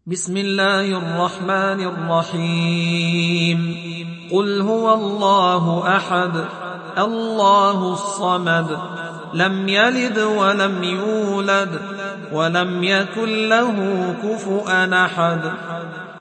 بسم الله الرحمن الرحيم قل هو الله أحد الله الصمد لم يلد ولم يولد ولم يكن له كفؤا أحد